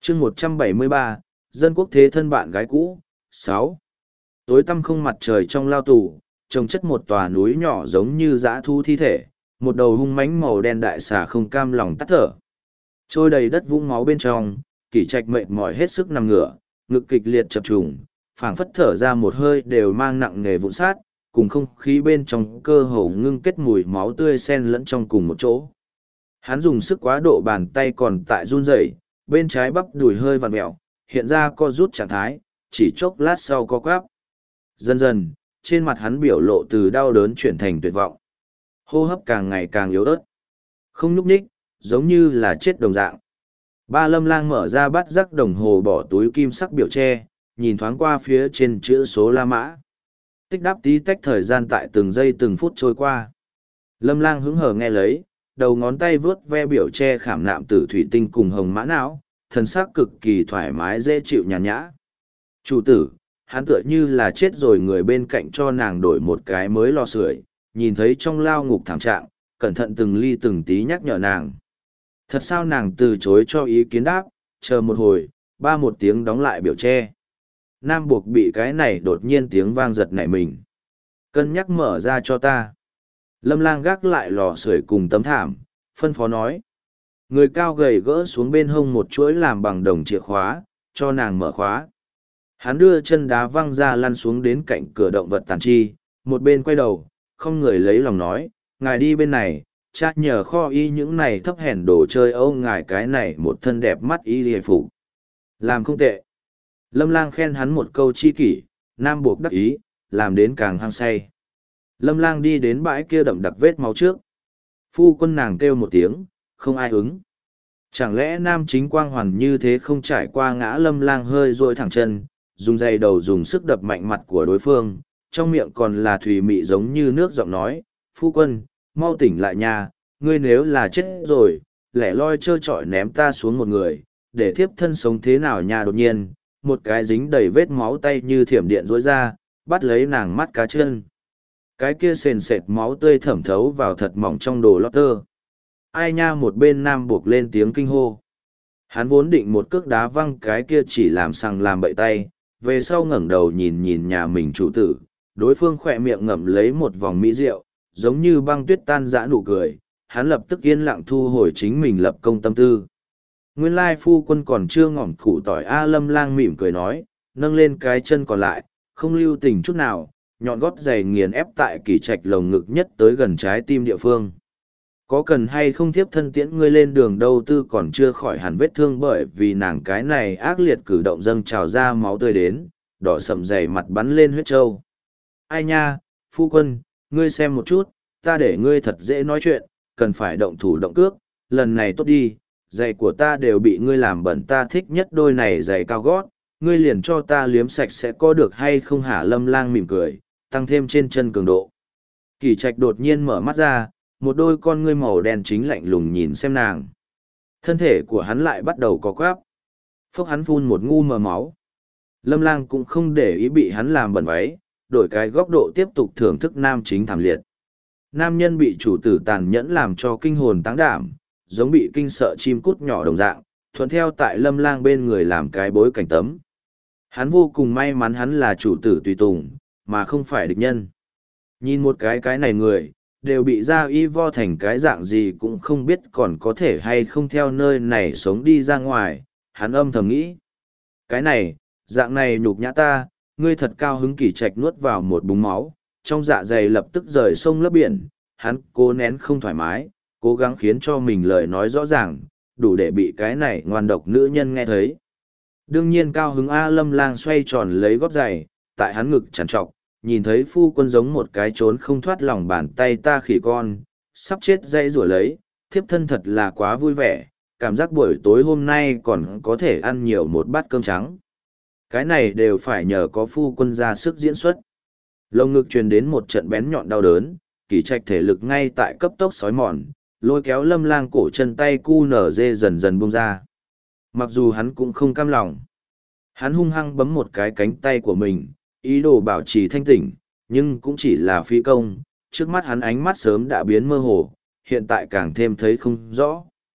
chương 173, dân quốc thế thân bạn gái cũ. 6. Tối tăm không mặt trời trong lao tù, trông chất một tòa núi nhỏ giống như dã thu thi thể, một đầu hung mãnh màu đen đại xà không cam lòng tắt thở. Trôi đầy đất vũng máu bên trong, Kỷ Trạch mệt mỏi hết sức nằm ngửa, ngực kịch liệt chập trùng, phảng phất thở ra một hơi đều mang nặng nề vụn sát, cùng không khí bên trong cơ hồ ngưng kết mùi máu tươi xen lẫn trong cùng một chỗ. Hắn dùng sức quá độ, bàn tay còn tại run rẩy, bên trái bắp đùi hơi vặn vẹo, hiện ra co rút trạng thái, chỉ chốc lát sau co quắp. Dần dần, trên mặt hắn biểu lộ từ đau đớn chuyển thành tuyệt vọng. Hô hấp càng ngày càng yếu ớt. Không nhúc nhích, giống như là chết đồng dạng. Ba Lâm Lang mở ra bắt rắc đồng hồ bỏ túi kim sắc biểu tre, nhìn thoáng qua phía trên chữ số La Mã. Tích đáp tí tách thời gian tại từng giây từng phút trôi qua. Lâm Lang hứng hờ nghe lấy, đầu ngón tay vướt ve biểu tre khảm nạm tử thủy tinh cùng hồng mã não, thần sắc cực kỳ thoải mái dễ chịu nhàn nhã. Chủ tử, hắn tựa như là chết rồi, người bên cạnh cho nàng đổi một cái mới lò sưởi, nhìn thấy trong lao ngục thảm trạng, cẩn thận từng ly từng tí nhắc nhở nàng. Thật sao? Nàng từ chối cho ý kiến đáp, chờ một hồi, ba một tiếng đóng lại biểu tre. Nam Buộc bị cái này đột nhiên tiếng vang giật nảy mình. Cân nhắc mở ra cho ta. Lâm Lang gác lại lò sưởi cùng tấm thảm, phân phó nói. Người cao gầy gỡ xuống bên hông một chuỗi làm bằng đồng chìa khóa, cho nàng mở khóa. Hắn đưa chân đá văng ra lăn xuống đến cạnh cửa động vật tàn chi, một bên quay đầu, không người lấy lòng nói, ngài đi bên này, chắc nhờ kho y những này thấp hèn đồ chơi Âu ngài cái này một thân đẹp mắt y hề phục. Làm không tệ. Lâm Lang khen hắn một câu chi kỷ, Nam Buộc đắc ý, làm đến càng hăng say. Lâm Lang đi đến bãi kia đậm đặc vết máu trước. Phu quân, nàng kêu một tiếng, không ai ứng. Chẳng lẽ Nam Chính quang hoàn như thế không trải qua ngã? Lâm Lang hơi dội thẳng chân, dùng dây đầu dùng sức đập mạnh mặt của đối phương, trong miệng còn là thùy mị giống như nước giọng nói, phu quân, mau tỉnh lại nha, ngươi nếu là chết rồi, lẻ loi trơ trọi ném ta xuống một người, để thiếp thân sống thế nào nha? Đột nhiên, một cái dính đầy vết máu tay như thiểm điện rối ra, bắt lấy nàng mắt cá chân. Cái kia sền sệt máu tươi thẩm thấu vào thật mỏng trong đồ lót tơ. Ai nha? Một bên Nam Buộc lên tiếng kinh hô. Hắn vốn định một cước đá văng cái kia chỉ làm sằng làm bậy tay, về sau ngẩng đầu nhìn nhìn nhà mình chủ tử, đối phương khỏe miệng ngậm lấy một vòng mỹ rượu, giống như băng tuyết tan dã nụ cười, hắn lập tức yên lặng thu hồi chính mình lập công tâm tư. Nguyên lai phu quân còn chưa ngỏm củ tỏi a. Lâm Lang mỉm cười nói, nâng lên cái chân còn lại, không lưu tình chút nào, nhọn gót giày nghiền ép tại Kỷ Trạch lồng ngực nhất tới gần trái tim địa phương. Có cần hay không thiếp thân tiễn ngươi lên đường đâu? Tư còn chưa khỏi hẳn vết thương, bởi vì nàng cái này ác liệt cử động dâng trào ra máu tươi đến, đỏ sậm dày mặt bắn lên huyết trâu. Ai nha, phu quân, ngươi xem một chút, ta để ngươi thật dễ nói chuyện, cần phải động thủ động cước, lần này tốt đi, giày của ta đều bị ngươi làm bẩn, ta thích nhất đôi này giày cao gót, ngươi liền cho ta liếm sạch sẽ có được hay không hả? Lâm Lang mỉm cười, tăng thêm trên chân cường độ. Kỷ Trạch đột nhiên mở mắt ra, một đôi con ngươi màu đen chính lạnh lùng nhìn xem nàng. Thân thể của hắn lại bắt đầu có quáp. Phốc, hắn phun một ngu mờ máu. Lâm Lang cũng không để ý bị hắn làm bẩn váy, đổi cái góc độ tiếp tục thưởng thức Nam Chính thảm liệt. Nam nhân bị chủ tử tàn nhẫn làm cho kinh hồn táng đảm, giống bị kinh sợ chim cút nhỏ đồng dạng, thuận theo tại Lâm Lang bên người làm cái bối cảnh tấm. Hắn vô cùng may mắn hắn là chủ tử tùy tùng, mà không phải địch nhân. Nhìn một cái này người, đều bị ra y vo thành cái dạng gì cũng không biết còn có thể hay không theo nơi này sống đi ra ngoài, hắn âm thầm nghĩ. Cái này, dạng này nhục nhã ta, ngươi thật cao hứng. Kỷ Trạch nuốt vào một búng máu, trong dạ dày lập tức rời sông lấp biển, hắn cố nén không thoải mái, cố gắng khiến cho mình lời nói rõ ràng, đủ để bị cái này ngoan độc nữ nhân nghe thấy. Đương nhiên cao hứng a. Lâm Lang xoay tròn lấy gót giày, tại hắn ngực trằn trọc, nhìn thấy phu quân giống một cái trốn không thoát lòng bàn tay ta khỉ con, sắp chết dây rủa lấy, thiếp thân thật là quá vui vẻ, cảm giác buổi tối hôm nay còn có thể ăn nhiều một bát cơm trắng. Cái này đều phải nhờ có phu quân ra sức diễn xuất. Lồng ngực truyền đến một trận bén nhọn đau đớn, Kỷ Trạch thể lực ngay tại cấp tốc xói mòn, lôi kéo Lâm Lang cổ chân tay cu nở dê dần dần bung ra. Mặc dù hắn cũng không cam lòng. Hắn hung hăng bấm một cái cánh tay của mình, ý đồ bảo trì thanh tỉnh, nhưng cũng chỉ là phi công, trước mắt hắn ánh mắt sớm đã biến mơ hồ, hiện tại càng thêm thấy không rõ.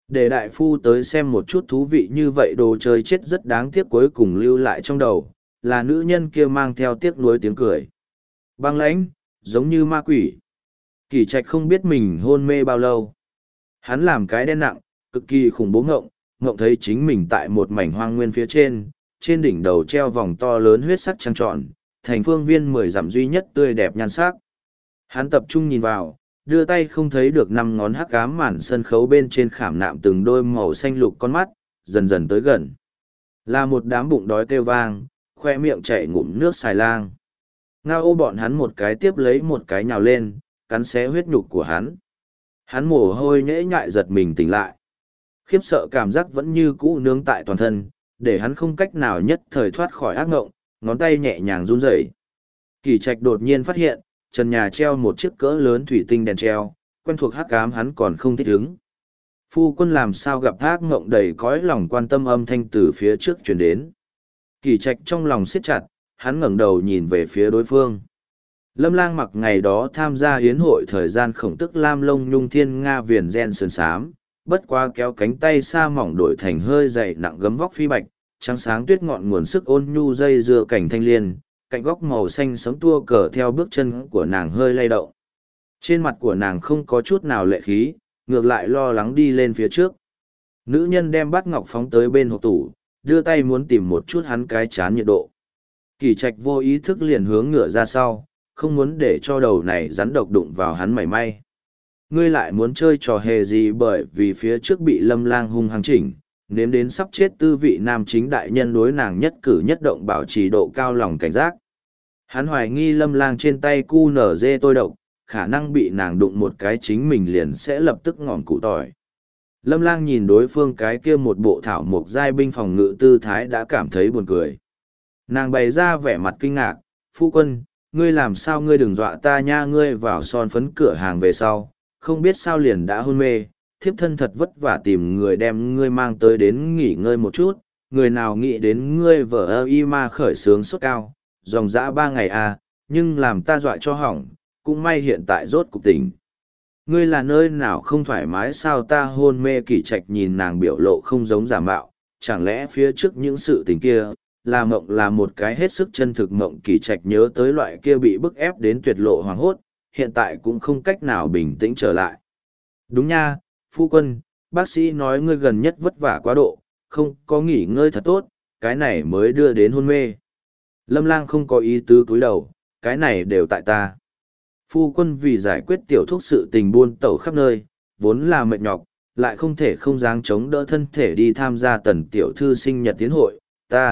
Để đại phu tới xem một chút thú vị như vậy đồ chơi chết rất đáng tiếc cuối cùng lưu lại trong đầu, là nữ nhân kia mang theo tiếc nuối tiếng cười. Băng lãnh, giống như ma quỷ. Kỳ Trạch không biết mình hôn mê bao lâu. Hắn làm cái đen nặng, cực kỳ khủng bố ngộng thấy chính mình tại một mảnh hoang nguyên phía trên đỉnh đầu treo vòng to lớn huyết sắc trăng tròn, thành phương viên 10 dặm duy nhất tươi đẹp nhan sắc. Hắn tập trung nhìn vào, đưa tay không thấy được 5 ngón hắc ám màn sân khấu bên trên khảm nạm từng đôi màu xanh lục con mắt, dần dần tới gần. Là một đám bụng đói kêu vang, khoe miệng chảy ngụm nước xài lang. Ngao ô bọn hắn một cái tiếp lấy một cái nhào lên, cắn xé huyết nhục của hắn. Hắn mồ hôi nhễ nhại giật mình tỉnh lại. Khiếp sợ cảm giác vẫn như cũ nướng tại toàn thân, để hắn không cách nào nhất thời thoát khỏi ác ngộng, ngón tay nhẹ nhàng run rẩy. Kỳ Trạch đột nhiên phát hiện, trần nhà treo một chiếc cỡ lớn thủy tinh đèn treo, quen thuộc hắc ám hắn còn không thích ứng. Phu quân làm sao gặp ác ngộng đầy cõi lòng quan tâm âm thanh từ phía trước truyền đến. Kỳ Trạch trong lòng siết chặt, hắn ngẩng đầu nhìn về phía đối phương. Lâm Lang mặc ngày đó tham gia hiến hội thời gian khổng tức lam lông nhung thiên nga viền gen sườn xám, bất qua kéo cánh tay xa mỏng đổi thành hơi dày nặng gấm vóc phi bạch, trắng sáng tuyết ngọn nguồn sức ôn nhu dây dưa cảnh thanh liên, cạnh góc màu xanh sẫm tua cờ theo bước chân của nàng hơi lay động. Trên mặt của nàng không có chút nào lệ khí, ngược lại lo lắng đi lên phía trước. Nữ nhân đem bát ngọc phóng tới bên hộp tủ, đưa tay muốn tìm một chút hắn cái chán nhiệt độ. Kỳ Trạch vô ý thức liền hướng ngựa ra sau, không muốn để cho đầu này rắn độc đụng vào hắn mảy may. Ngươi lại muốn chơi trò hề gì bởi vì phía trước bị Lâm Lang hung hăng chỉnh, nếm đến sắp chết tư vị nam chính đại nhân đối nàng nhất cử nhất động bảo trì độ cao lòng cảnh giác. Hắn hoài nghi Lâm Lang trên tay cu nở dê tôi độc, khả năng bị nàng đụng một cái chính mình liền sẽ lập tức ngỏm củ tỏi. Lâm Lang nhìn đối phương cái kia một bộ thảo mộc giai binh phòng ngự tư thái đã cảm thấy buồn cười. Nàng bày ra vẻ mặt kinh ngạc, phu quân, ngươi làm sao ngươi đừng dọa ta nha, ngươi vào son phấn cửa hàng về sau, không biết sao liền đã hôn mê, thiếp thân thật vất vả tìm người đem ngươi mang tới đến nghỉ ngơi một chút, người nào nghĩ đến ngươi vợ ơ y ma khởi sướng sốt cao, dòng dã 3 ngày à, nhưng làm ta dọa cho hỏng, cũng may hiện tại rốt cục tỉnh. Ngươi là nơi nào không thoải mái sao ta hôn mê? Kỷ Trạch nhìn nàng biểu lộ không giống giả mạo, chẳng lẽ phía trước những sự tình kia, là mộng là một cái hết sức chân thực mộng. Kỷ Trạch nhớ tới loại kia bị bức ép đến tuyệt lộ hoảng hốt, hiện tại cũng không cách nào bình tĩnh trở lại. Đúng nha, phu quân, bác sĩ nói ngươi gần nhất vất vả quá độ, không có nghỉ ngơi thật tốt, cái này mới đưa đến hôn mê. Lâm Lang không có ý tứ cúi đầu, cái này đều tại ta. Phu quân vì giải quyết tiểu thúc sự tình buôn tẩu khắp nơi, vốn là mệt nhọc, lại không thể không dáng chống đỡ thân thể đi tham gia tần tiểu thư sinh nhật tiến hội.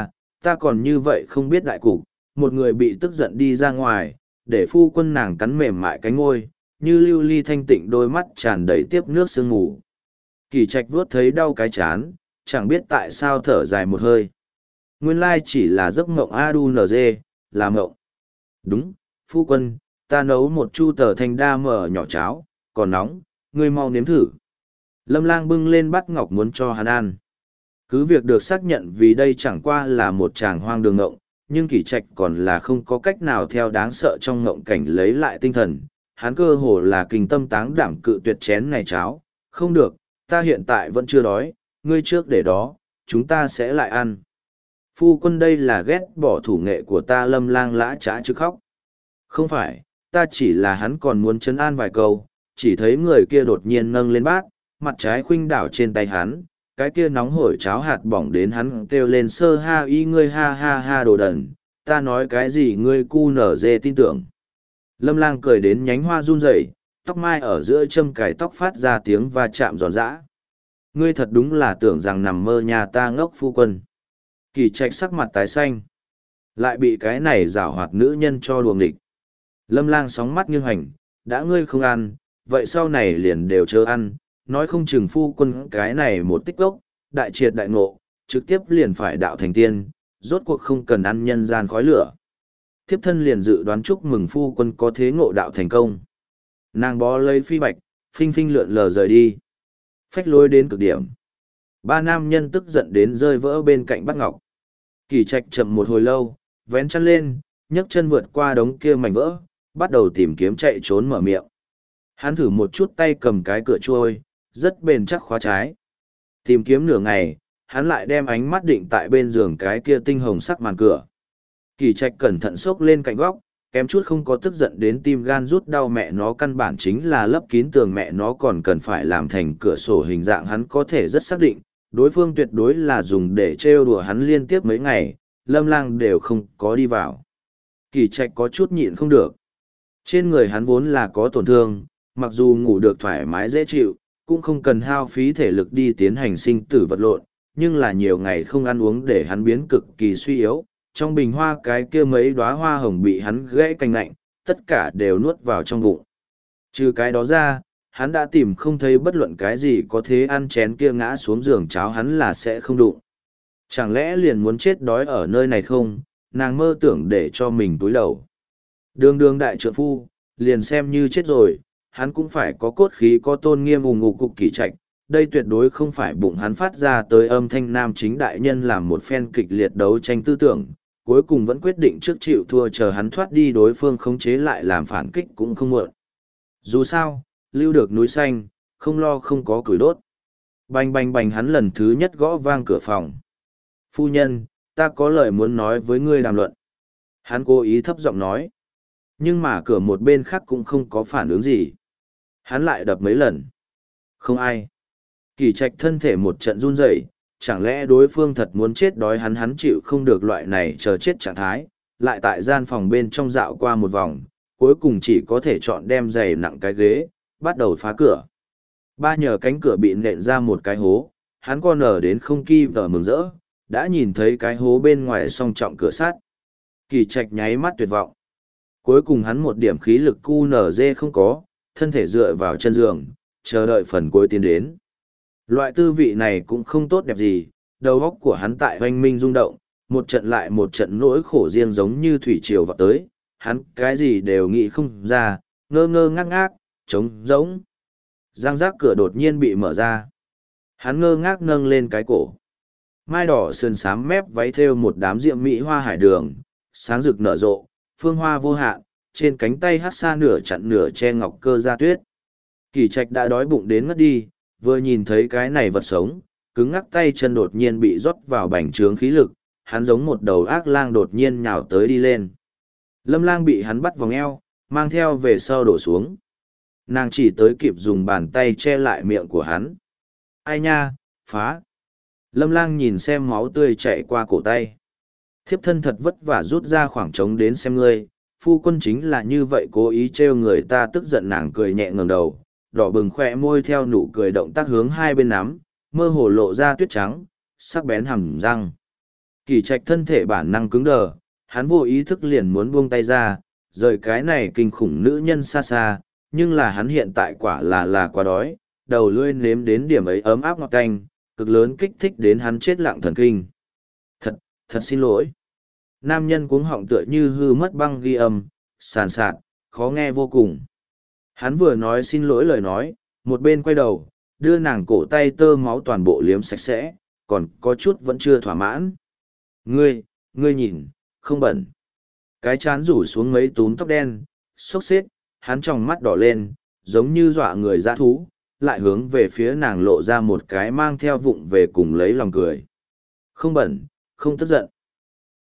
Ta còn như vậy không biết đại cục, một người bị tức giận đi ra ngoài, để phu quân nàng cắn mềm mại cánh ngôi, như lưu ly thanh tịnh đôi mắt tràn đầy tiếp nước sương mù. Kỳ Trạch vuốt thấy đau cái chán, chẳng biết tại sao thở dài một hơi. Nguyên lai chỉ là giấc mộng ADUNZ, là mộng. Đúng, phu quân, ta nấu một chu tờ thanh đa mở nhỏ cháo, còn nóng, ngươi mau nếm thử. Lâm Lang bưng lên bát ngọc muốn cho hắn ăn. Cứ việc được xác nhận vì đây chẳng qua là một tràng hoang đường ngộng, nhưng Kỷ Trạch còn là không có cách nào theo đáng sợ trong ngộng cảnh lấy lại tinh thần. Hắn cơ hồ là kinh tâm táng đảm cự tuyệt chén này cháo. Không được, ta hiện tại vẫn chưa đói, ngươi trước để đó, chúng ta sẽ lại ăn. Phu quân đây là ghét bỏ thủ nghệ của ta. Lâm Lang lã chã chứ khóc. Không phải, ta chỉ là hắn còn muốn trấn an vài câu, chỉ thấy người kia đột nhiên nâng lên bát, mặt trái khuynh đảo trên tay hắn, cái kia nóng hổi cháo hạt bỏng đến hắn kêu lên sơ ha y ngươi ha ha ha đồ đần, ta nói cái gì ngươi cu nở dê tin tưởng. Lâm Lang cười đến nhánh hoa run rẩy, tóc mai ở giữa châm cài tóc phát ra tiếng va chạm giòn giã. Ngươi thật đúng là tưởng rằng nằm mơ nhà ta ngốc phu quân. Kỳ Trạch sắc mặt tái xanh, lại bị cái này giảo hoạt nữ nhân cho đùa nghịch. Lâm Lang sóng mắt nghiêng hành, đã ngươi không ăn, vậy sau này liền đều chớ ăn, nói không chừng phu quân cái này một tích gốc, đại triệt đại ngộ, trực tiếp liền phải đạo thành tiên, rốt cuộc không cần ăn nhân gian khói lửa. Thiếp thân liền dự đoán chúc mừng phu quân có thế ngộ đạo thành công. Nàng bó lấy phi bạch, phinh phinh lượn lờ rời đi. Phách lối đến cực điểm. Ba nam nhân tức giận đến rơi vỡ bên cạnh bát ngọc. Kỳ Trạch chậm một hồi lâu, vén chăn lên, nhấc chân vượt qua đống kia mảnh vỡ, bắt đầu tìm kiếm chạy trốn mở miệng. Hắn thử một chút tay cầm cái cửa trôi, rất bền chắc khóa trái. Tìm kiếm nửa ngày, hắn lại đem ánh mắt định tại bên giường cái kia tinh hồng sắc màn cửa. Kỳ Trạch cẩn thận xốc lên cạnh góc, kém chút không có tức giận đến tim gan rút đau, mẹ nó căn bản chính là lấp kín tường, mẹ nó còn cần phải làm thành cửa sổ hình dạng. Hắn có thể rất xác định, đối phương tuyệt đối là dùng để trêu đùa hắn liên tiếp mấy ngày, Lâm Lang đều không có đi vào. Kỳ Trạch có chút nhịn không được. Trên người hắn vốn là có tổn thương, mặc dù ngủ được thoải mái dễ chịu, cũng không cần hao phí thể lực đi tiến hành sinh tử vật lộn, nhưng là nhiều ngày không ăn uống để hắn biến cực kỳ suy yếu. Trong bình hoa cái kia mấy đóa hoa hồng bị hắn gãy cành lạnh, tất cả đều nuốt vào trong bụng. Trừ cái đó ra, hắn đã tìm không thấy bất luận cái gì có thế ăn chén kia ngã xuống giường cháo hắn là sẽ không đụng. Chẳng lẽ liền muốn chết đói ở nơi này không? Nàng mơ tưởng để cho mình túi đầu. Đường đường đại trượng phu, liền xem như chết rồi, hắn cũng phải có cốt khí có tôn nghiêm. Ùng ục cục Kỳ Trạch, đây tuyệt đối không phải bụng hắn phát ra tới âm thanh nam chính đại nhân làm một phen kịch liệt đấu tranh tư tưởng, cuối cùng vẫn quyết định trước chịu thua, chờ hắn thoát đi đối phương khống chế lại làm phản kích cũng không muộn. Dù sao, lưu được núi xanh, không lo không có củi đốt. Bành bành bành, hắn lần thứ nhất gõ vang cửa phòng. Phu nhân, ta có lời muốn nói với ngươi đàm luận. Hắn cố ý thấp giọng nói. Nhưng mà cửa một bên khác cũng không có phản ứng gì. Hắn lại đập mấy lần. Không ai. Kỳ Trạch thân thể một trận run rẩy, chẳng lẽ đối phương thật muốn chết đói hắn chịu không được loại này chờ chết trạng thái, lại tại gian phòng bên trong dạo qua một vòng, cuối cùng chỉ có thể chọn đem giày nặng cái ghế, bắt đầu phá cửa. Ba nhờ cánh cửa bị nện ra một cái hố, hắn co nở đến không kỳ vờ mừng rỡ, đã nhìn thấy cái hố bên ngoài song trọng cửa sắt. Kỳ Trạch nháy mắt tuyệt vọng. Cuối cùng hắn một điểm khí lực QNZ không có, thân thể dựa vào chân giường, chờ đợi phần cuối tiến đến. Loại tư vị này cũng không tốt đẹp gì, đầu óc của hắn tại hoanh minh rung động, một trận lại một trận nỗi khổ riêng giống như thủy triều vào tới, hắn cái gì đều nghĩ không ra, ngơ ngơ ngác ngác, trống rỗng. Giang giác cửa đột nhiên bị mở ra. Hắn ngơ ngác nâng lên cái cổ. Mai đỏ sườn xám mép váy thêu một đám diệm mỹ hoa hải đường, sáng rực nở rộ, phương hoa vô hạn, trên cánh tay hát xa nửa chặn nửa che ngọc cơ ra tuyết. Kỳ Trạch đã đói bụng đến ngất đi, vừa nhìn thấy cái này vật sống, cứng ngắc tay chân đột nhiên bị rót vào bành trướng khí lực, hắn giống một đầu ác lang đột nhiên nhào tới đi lên. Lâm Lang bị hắn bắt vòng eo, mang theo về sau đổ xuống. Nàng chỉ tới kịp dùng bàn tay che lại miệng của hắn. Ai nha, phá. Lâm Lang nhìn xem máu tươi chảy qua cổ tay. Thiếp thân thật vất vả rút ra khoảng trống đến xem ngươi, phu quân chính là như vậy cố ý trêu người ta tức giận. Nàng cười nhẹ ngẩng đầu, đỏ bừng khỏe môi theo nụ cười động tác hướng hai bên nắm, mơ hồ lộ ra tuyết trắng, sắc bén hàm răng. Kỳ Trạch thân thể bản năng cứng đờ, hắn vô ý thức liền muốn buông tay ra, rời cái này kinh khủng nữ nhân xa xa, nhưng là hắn hiện tại quả là quá đói, đầu lưỡi nếm đến điểm ấy ấm áp ngọt canh, cực lớn kích thích đến hắn chết lặng thần kinh. Thật xin lỗi. Nam nhân cuống họng tựa như hư mất băng ghi âm, sàn sạt, khó nghe vô cùng. Hắn vừa nói xin lỗi lời nói, một bên quay đầu, đưa nàng cổ tay tơ máu toàn bộ liếm sạch sẽ, còn có chút vẫn chưa thỏa mãn. Ngươi nhìn, không bẩn. Cái chán rủ xuống mấy túm tóc đen, xốc xếp, hắn tròng mắt đỏ lên, giống như dọa người dã thú, lại hướng về phía nàng lộ ra một cái mang theo vụng về cùng lấy lòng cười. Không bẩn, không tức giận.